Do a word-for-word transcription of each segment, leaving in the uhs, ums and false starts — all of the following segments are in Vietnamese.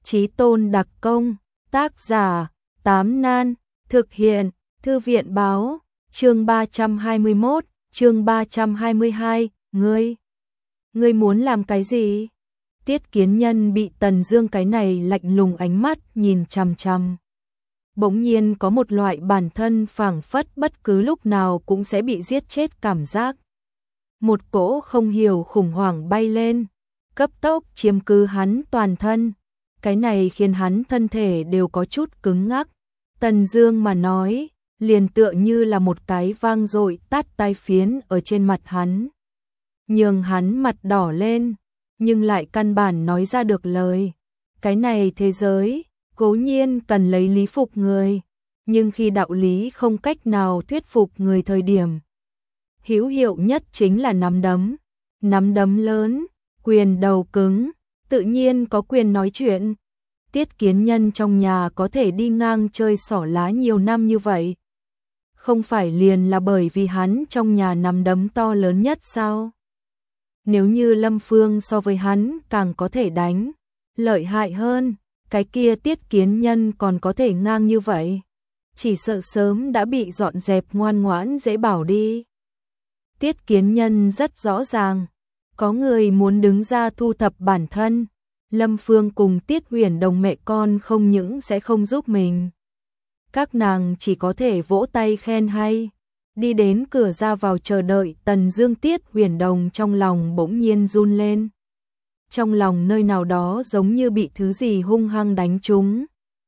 Chí tôn đặc công, tác giả, Tám Nan, thực hiện, Thư viện báo, chương ba trăm hai mươi mốt, chương ba trăm hai mươi hai, ngươi, ngươi muốn làm cái gì? Tiết Kiến Nhân bị Tần Dương cái này lạnh lùng ánh mắt nhìn chằm chằm. Bỗng nhiên có một loại bản thân phảng phất bất cứ lúc nào cũng sẽ bị giết chết cảm giác. Một cỗ không hiểu khủng hoảng bay lên, cấp tốc chiếm cứ hắn toàn thân. Cái này khiến hắn thân thể đều có chút cứng ngắc. Tần Dương mà nói, liền tựa như là một cái vang dội tát tai phiến ở trên mặt hắn. Nhường hắn mặt đỏ lên, nhưng lại căn bản nói ra được lời. Cái này thế giới, cố nhiên cần lấy lý phục người, nhưng khi đạo lý không cách nào thuyết phục người thời điểm, hữu hiệu nhất chính là nắm đấm. Nắm đấm lớn, quyền đầu cứng, tự nhiên có quyền nói chuyện. Tiết Kiến Nhân trong nhà có thể đi ngang chơi xỏ lá nhiều năm như vậy, không phải liền là bởi vì hắn trong nhà nắm đấm to lớn nhất sao? Nếu như Lâm Phương so với hắn càng có thể đánh, lợi hại hơn, cái kia Tiết Kiến Nhân còn có thể ngang như vậy, chỉ sợ sớm đã bị dọn dẹp ngoan ngoãn dễ bảo đi. Tiết Kiến Nhân rất rõ ràng, có người muốn đứng ra thu thập bản thân. Lâm Phương cùng Tiết Huyền Đồng mẹ con không những sẽ không giúp mình, các nàng chỉ có thể vỗ tay khen hay. Đi đến cửa ra vào chờ đợi Tần Dương, Tiết Huyền Đồng trong lòng bỗng nhiên run lên. Trong lòng nơi nào đó giống như bị thứ gì hung hăng đánh trúng.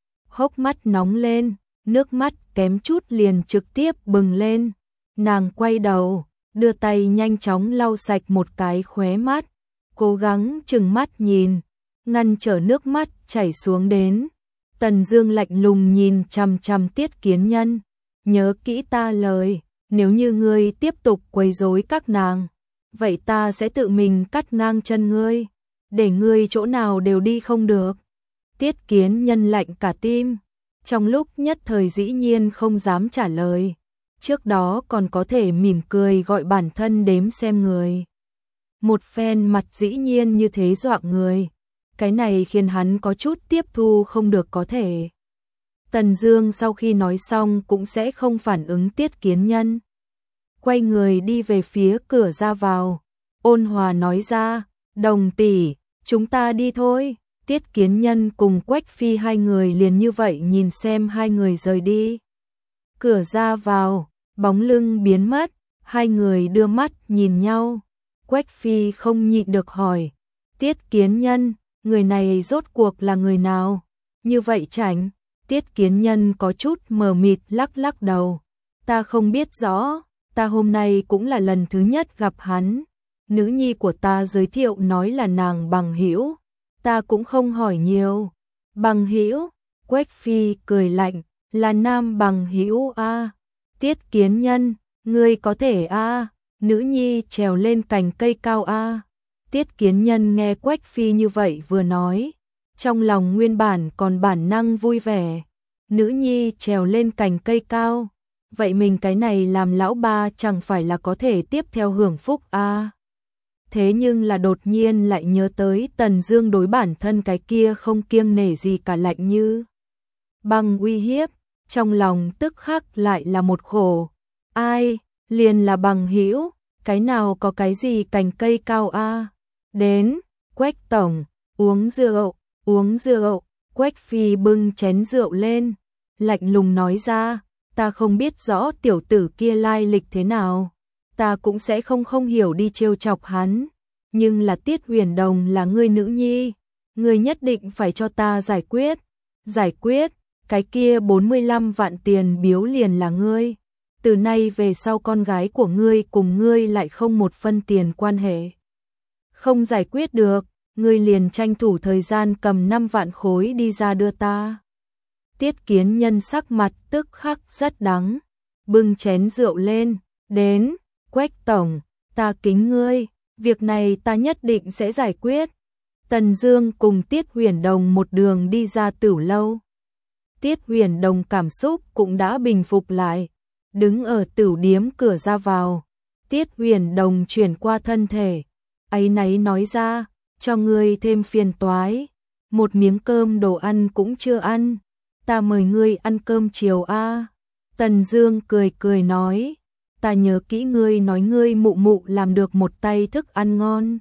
Hốc mắt nóng lên, nước mắt kém chút liền trực tiếp bừng lên. Nàng quay đầu, đưa tay nhanh chóng lau sạch một cái khóe mắt, cố gắng trừng mắt nhìn, ngăn trở nước mắt chảy xuống đến. Tần Dương lạnh lùng nhìn chằm chằm Tiết Kiến Nhân, nhớ kỹ ta lời, nếu như ngươi tiếp tục quấy rối các nàng, vậy ta sẽ tự mình cắt ngang chân ngươi, để ngươi chỗ nào đều đi không được. Tiết Kiến Nhân lạnh cả tim, trong lúc nhất thời dĩ nhiên không dám trả lời, trước đó còn có thể mỉm cười gọi bản thân đếm xem người. Một phen mặt dĩ nhiên như thế dọa người. Cái này khiến hắn có chút tiếp thu không được có thể. Tần Dương sau khi nói xong cũng sẽ không phản ứng Tiết Kiến Nhân. Quay người đi về phía cửa ra vào. Ôn hòa nói ra, Đồng tỷ, chúng ta đi thôi. Tiết Kiến Nhân cùng Quách Phi hai người liền như vậy nhìn xem hai người rời đi. Cửa ra vào, bóng lưng biến mất, hai người đưa mắt nhìn nhau. Quách Phi không nhịn được hỏi, Tiết Kiến Nhân, người này rốt cuộc là người nào? Như vậy chảnh. Tiết Kiến Nhân có chút mờ mịt lắc lắc đầu. Ta không biết rõ, ta hôm nay cũng là lần thứ nhất gặp hắn. Nữ nhi của ta giới thiệu nói là nàng bằng hữu, ta cũng không hỏi nhiều. Bằng hữu? Quách Phi cười lạnh, là nam bằng hữu a. Tiết Kiến Nhân, ngươi có thể a, nữ nhi trèo lên cành cây cao a. Tiết Kiến Nhân nghe Quách Phi như vậy vừa nói, trong lòng nguyên bản còn bản năng vui vẻ. Nữ nhi trèo lên cành cây cao, vậy mình cái này làm lão ba chẳng phải là có thể tiếp theo hưởng phúc a. À. Thế nhưng là đột nhiên lại nhớ tới Tần Dương đối bản thân cái kia không kiêng nể gì cả lạnh như băng uy hiếp, trong lòng tức khắc lại là một khổ. Ai, liền là bằng hữu, cái nào có cái gì cành cây cao a. À. Đến, Quách tổng, uống rượu, uống rượu. Quách Phi bưng chén rượu lên, lạnh lùng nói ra, ta không biết rõ tiểu tử kia lai lịch thế nào, ta cũng sẽ không không hiểu đi trêu chọc hắn, nhưng là Tiết Huyền Đồng là ngươi nữ nhi, ngươi nhất định phải cho ta giải quyết. Giải quyết, cái kia bốn mươi lăm vạn tiền biếu liền là ngươi. Từ nay về sau con gái của ngươi cùng ngươi lại không một phân tiền quan hệ. Không giải quyết được, ngươi liền tranh thủ thời gian cầm năm vạn khối đi ra đưa ta. Tiết Kiến Nhân sắc mặt tức khắc rất đắng, bưng chén rượu lên, đến, Quách tổng, ta kính ngươi, việc này ta nhất định sẽ giải quyết. Tần Dương cùng Tiết Huyền Đồng một đường đi ra Tửu lâu. Tiết Huyền Đồng cảm xúc cũng đã bình phục lại, đứng ở tửu điếm cửa ra vào. Tiết Huyền Đồng chuyển qua thân thể, áy náy nói ra, cho ngươi thêm phiền toái, một miếng cơm đồ ăn cũng chưa ăn, ta mời ngươi ăn cơm chiều a." Tần Dương cười cười nói, "Ta nhớ kỹ ngươi nói ngươi mụ mụ làm được một tay thức ăn ngon,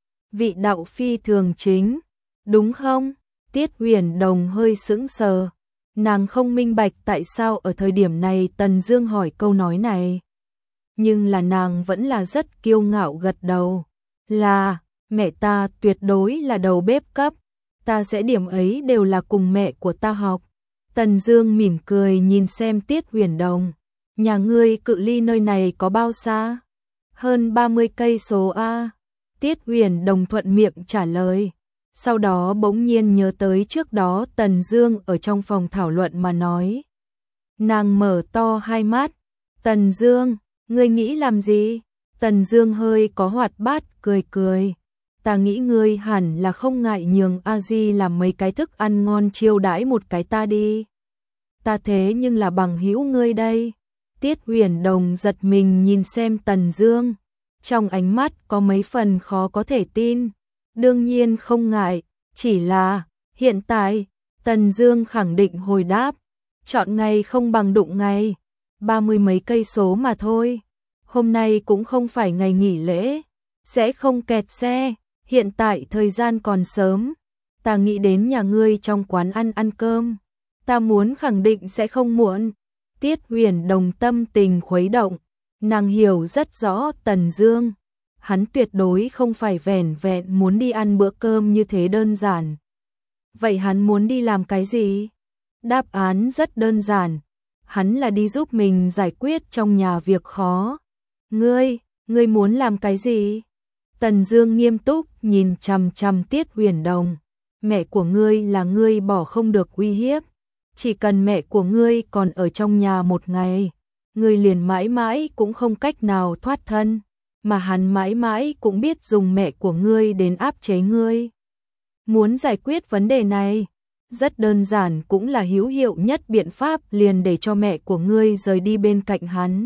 vị đạo phi thường chính, đúng không?" Tiết Huyền Đồng hơi sững sờ, nàng không minh bạch tại sao ở thời điểm này Tần Dương hỏi câu nói này, nhưng là nàng vẫn là rất kiêu ngạo gật đầu, "Là, mẹ ta tuyệt đối là đầu bếp cấp, ta sẽ điểm ấy đều là cùng mẹ của ta học." Tần Dương mỉm cười nhìn xem Tiết Huyền Đồng, "Nhà ngươi cự ly nơi này có bao xa?" "Hơn ba mươi cây số a." Tiết Huyền Đồng thuận miệng trả lời. Sau đó bỗng nhiên nhớ tới trước đó Tần Dương ở trong phòng thảo luận mà nói. Nàng mở to hai mắt, "Tần Dương, ngươi nghĩ làm gì?" Tần Dương hơi có hoạt bát cười cười, "Ta nghĩ ngươi hẳn là không ngại nhường A Di làm mấy cái thức ăn ngon chiêu đãi một cái ta đi. Ta thế nhưng là bằng hữu ngươi đây." Tiết Huyền Đồng giật mình nhìn xem Tần Dương, trong ánh mắt có mấy phần khó có thể tin. "Đương nhiên không ngại, chỉ là hiện tại." Tần Dương khẳng định hồi đáp, "Chọn ngày không bằng đụng ngày, ba mươi mấy cây số mà thôi. Hôm nay cũng không phải ngày nghỉ lễ, sẽ không kẹt xe, hiện tại thời gian còn sớm, ta nghĩ đến nhà ngươi trong quán ăn ăn cơm, ta muốn khẳng định sẽ không muộn." Tiết Huyền Đồng tâm tình khuấy động, nàng hiểu rất rõ Tần Dương, hắn tuyệt đối không phải vẻn vẹn muốn đi ăn bữa cơm như thế đơn giản. Vậy hắn muốn đi làm cái gì? Đáp án rất đơn giản, hắn là đi giúp mình giải quyết trong nhà việc khó. "Ngươi, ngươi muốn làm cái gì?" Tần Dương nghiêm túc nhìn chằm chằm Tiết Huyền Đồng, "Mẹ của ngươi là ngươi bỏ không được uy hiếp, chỉ cần mẹ của ngươi còn ở trong nhà một ngày, ngươi liền mãi mãi cũng không cách nào thoát thân, mà hắn mãi mãi cũng biết dùng mẹ của ngươi đến áp chế ngươi. Muốn giải quyết vấn đề này, rất đơn giản cũng là hữu hiệu nhất biện pháp liền để cho mẹ của ngươi rời đi bên cạnh hắn.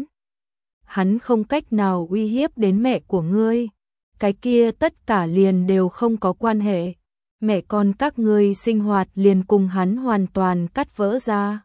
Hắn không cách nào uy hiếp đến mẹ của ngươi, cái kia tất cả liền đều không có quan hệ. Mẹ con các ngươi sinh hoạt liền cùng hắn hoàn toàn cắt vỡ ra.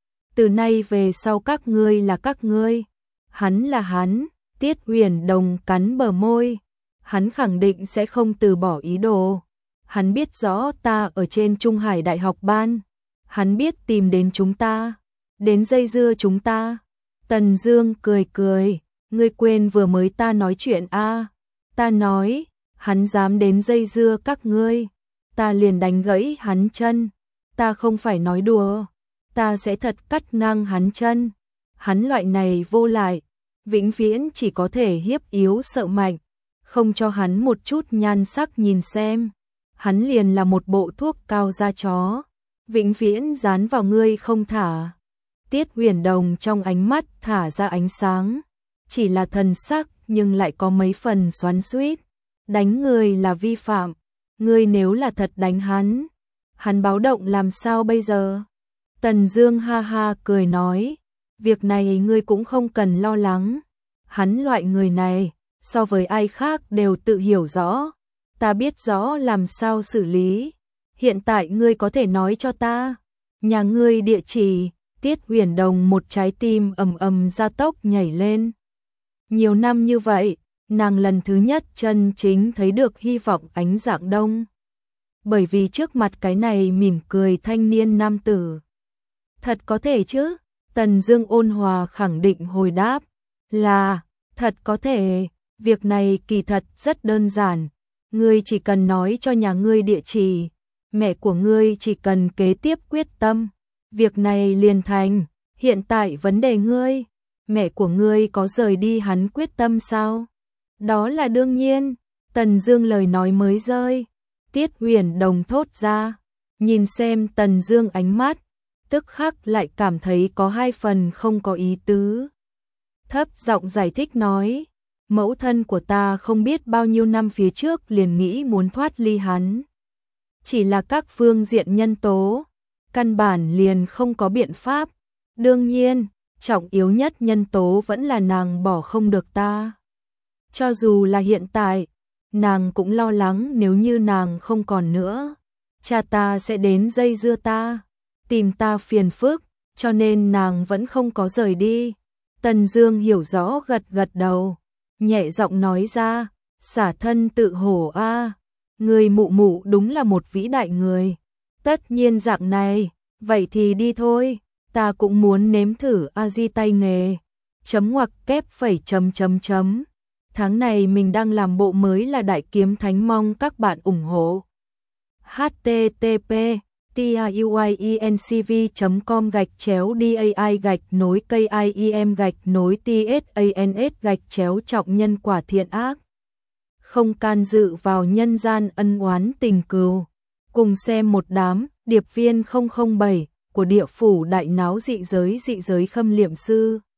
Từ nay về sau các ngươi là các ngươi, hắn là hắn." Tiết Huyền Đồng cắn bờ môi, hắn khẳng định sẽ không từ bỏ ý đồ. Hắn biết rõ ta ở trên Trung Hải Đại học ban, hắn biết tìm đến chúng ta, đến dây dưa chúng ta. Tần Dương cười cười, "Ngươi quên vừa mới ta nói chuyện a? À? Ta nói, hắn dám đến dây dưa các ngươi, ta liền đánh gãy hắn chân. Ta không phải nói đùa, ta sẽ thật cắt ngang hắn chân. Hắn loại này vô lại, vĩnh viễn chỉ có thể hiếp yếu sợ mạnh, không cho hắn một chút nhan sắc nhìn xem. Hắn liền là một bộ thuốc cao da chó, vĩnh viễn dán vào ngươi không thả." Tiết Huyền Đồng trong ánh mắt thả ra ánh sáng, chỉ là thần sắc nhưng lại có mấy phần xoắn xuýt. "Đánh người là vi phạm, ngươi nếu là thật đánh hắn, hắn báo động làm sao bây giờ?" Tần Dương ha ha cười nói, "Việc này ngươi cũng không cần lo lắng, hắn loại người này, so với ai khác đều tự hiểu rõ, ta biết rõ làm sao xử lý. Hiện tại ngươi có thể nói cho ta, nhà ngươi địa chỉ." Tiết Huyền Đồng một trái tim ầm ầm gia tốc nhảy lên. Nhiều năm như vậy, nàng lần thứ nhất chân chính thấy được hy vọng ánh dạng đông. Bởi vì trước mặt cái này mỉm cười thanh niên nam tử. "Thật có thể chứ?" Tần Dương ôn hòa khẳng định hồi đáp, "Là, thật có thể, việc này kỳ thật rất đơn giản, ngươi chỉ cần nói cho nhà ngươi địa chỉ, mẹ của ngươi chỉ cần kế tiếp quyết tâm, việc này liền thành. Hiện tại vấn đề ngươi, mẹ của ngươi có rời đi hắn quyết tâm sao?" "Đó là đương nhiên." Tần Dương lời nói mới rơi, Tiết Huyền Đồng thốt ra, nhìn xem Tần Dương ánh mắt, tức khắc lại cảm thấy có hai phần không có ý tứ. Thấp giọng giải thích nói, "Mẫu thân của ta không biết bao nhiêu năm phía trước liền nghĩ muốn thoát ly hắn. Chỉ là các phương diện nhân tố, căn bản liền không có biện pháp. Đương nhiên, trọng yếu nhất nhân tố vẫn là nàng bỏ không được ta. Cho dù là hiện tại, nàng cũng lo lắng nếu như nàng không còn nữa, cha ta sẽ đến dây dưa ta, tìm ta phiền phức, cho nên nàng vẫn không có rời đi. Tần Dương hiểu rõ gật gật đầu, nhẹ giọng nói ra, xả thân tự hổ a, người mụ mụ đúng là một vĩ đại người. Tất nhiên dạng này, vậy thì đi thôi, ta cũng muốn nếm thử a di tay nghề. Chấm ngoặc kép phẩy chấm chấm chấm. Tháng này mình đang làm bộ mới là Đại Kiếm Thánh, mong các bạn ủng hộ. h t t p tuyencv chấm com gạch chéo dai gạch nối kim gạch nối tsans gạch chéo trọng nhân quả thiện ác. Không can dự vào nhân gian ân oán tình cừu. Cùng xem một đám điệp viên không không bảy của địa phủ đại náo dị giới dị giới Khâm Liệm Sư.